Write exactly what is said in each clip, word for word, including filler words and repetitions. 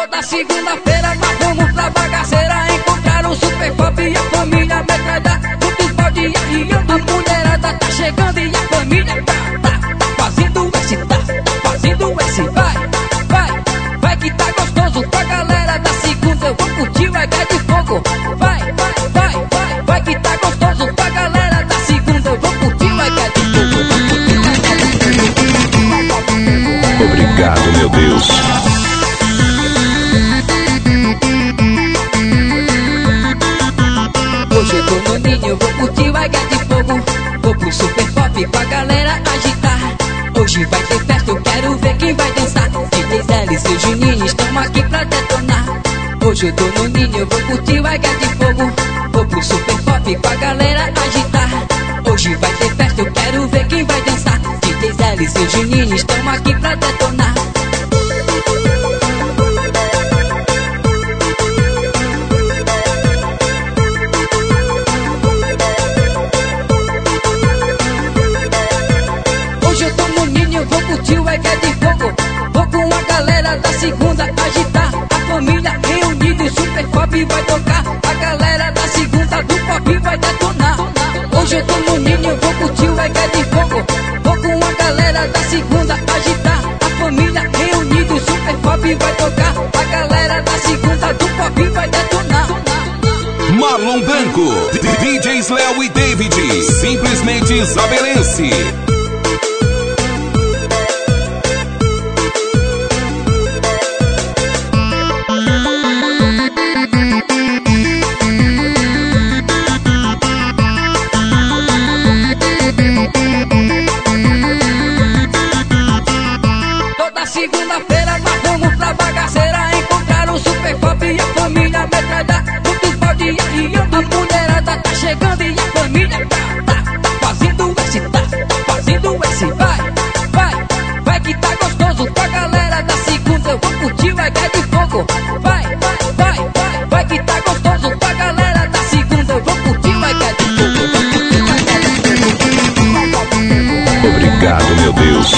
Toda segunda-feira nós vamos pra bagaceira encontrar o Super Pop e a família metralha. Muitos balde arriando, a mulherada tá chegando e a família tá, tá, tá fazendo esse, tá, tá fazendo esse. Vai, vai, vai que tá gostoso com a galera da segunda. Eu vou curtir o H de fogo. Vai, vai, vai, vai, vai que tá gostoso com a galera da segunda. Eu vou curtir o H de fogo. Obrigado, meu Deus. Hoje eu tô no ninho, vou curtir o H de fogo. Vou pro Super Pop pra galera agitar. Hoje vai ter festa, eu quero ver quem vai dançar. D Js L e seu Juninho estão aqui pra detonar. Hoje eu tô no ninho, vou curtir o H de fogo. Vou pro Super Pop pra galera agitar. Hoje vai ter festa, eu quero ver quem vai dançar. D Js L e seu Juninho estão aqui pra detonar. Vou curtir o H de fogo. Vou com a galera da segunda agitar. A família reunida, o Super Pop vai tocar. A galera da segunda do Pop vai detonar. Hoje eu tô no ninho, vou curtir o H de fogo. Vou com a galera da segunda agitar. A família reunida, o Super Pop vai tocar. A galera da segunda do Pop vai detonar. Marlon Branco, D Js Léo e David, simplesmente isabelense. Segunda-feira nós vamos pra bagaceira encontrar o Super Pop e a família metralha. Muitos balde arriando, a mulherada tá chegando e a família tá, tá, tá fazendo esse, tá, tá fazendo esse. Vai, vai, vai que tá gostoso com a galera da segunda. Eu vou curtir o H de fogo. Vai, vai, vai, vai, vai que tá gostoso com a galera da segunda. Eu vou curtir o H de fogo. Obrigado, meu Deus.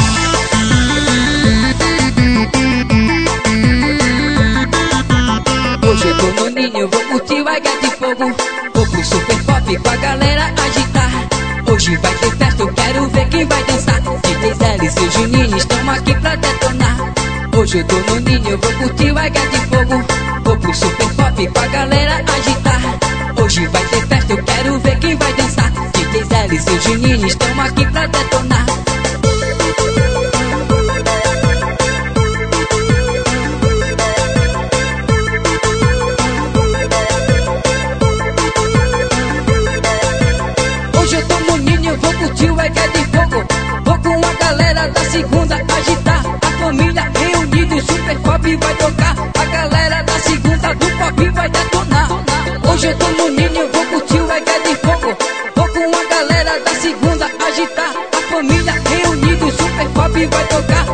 Hoje eu tô no ninho, vou curtir o H de fogo. Vou pro Super Pop com a galera agitar. Hoje vai ter festa, eu quero ver quem vai dançar. D Js L e seu Juninho estão aqui pra detonar. Hoje eu tô no ninho, vou curtir o H de fogo. Vou pro Super Pop com a galera agitar. Hoje vai ter festa, eu quero ver quem vai dançar. D Js L e seu Juninho estão aqui pra detonar. Hoje eu tô no ninho, vou curtir o H de fogo. Vou com a galera da segunda agitar. A família reunida, o Super Pop vai tocar. A galera da segunda do Pop vai detonar. Hoje eu tô no ninho, vou curtir o H de fogo. Vou com a galera da segunda agitar. A família reunida, o Super Pop vai tocar.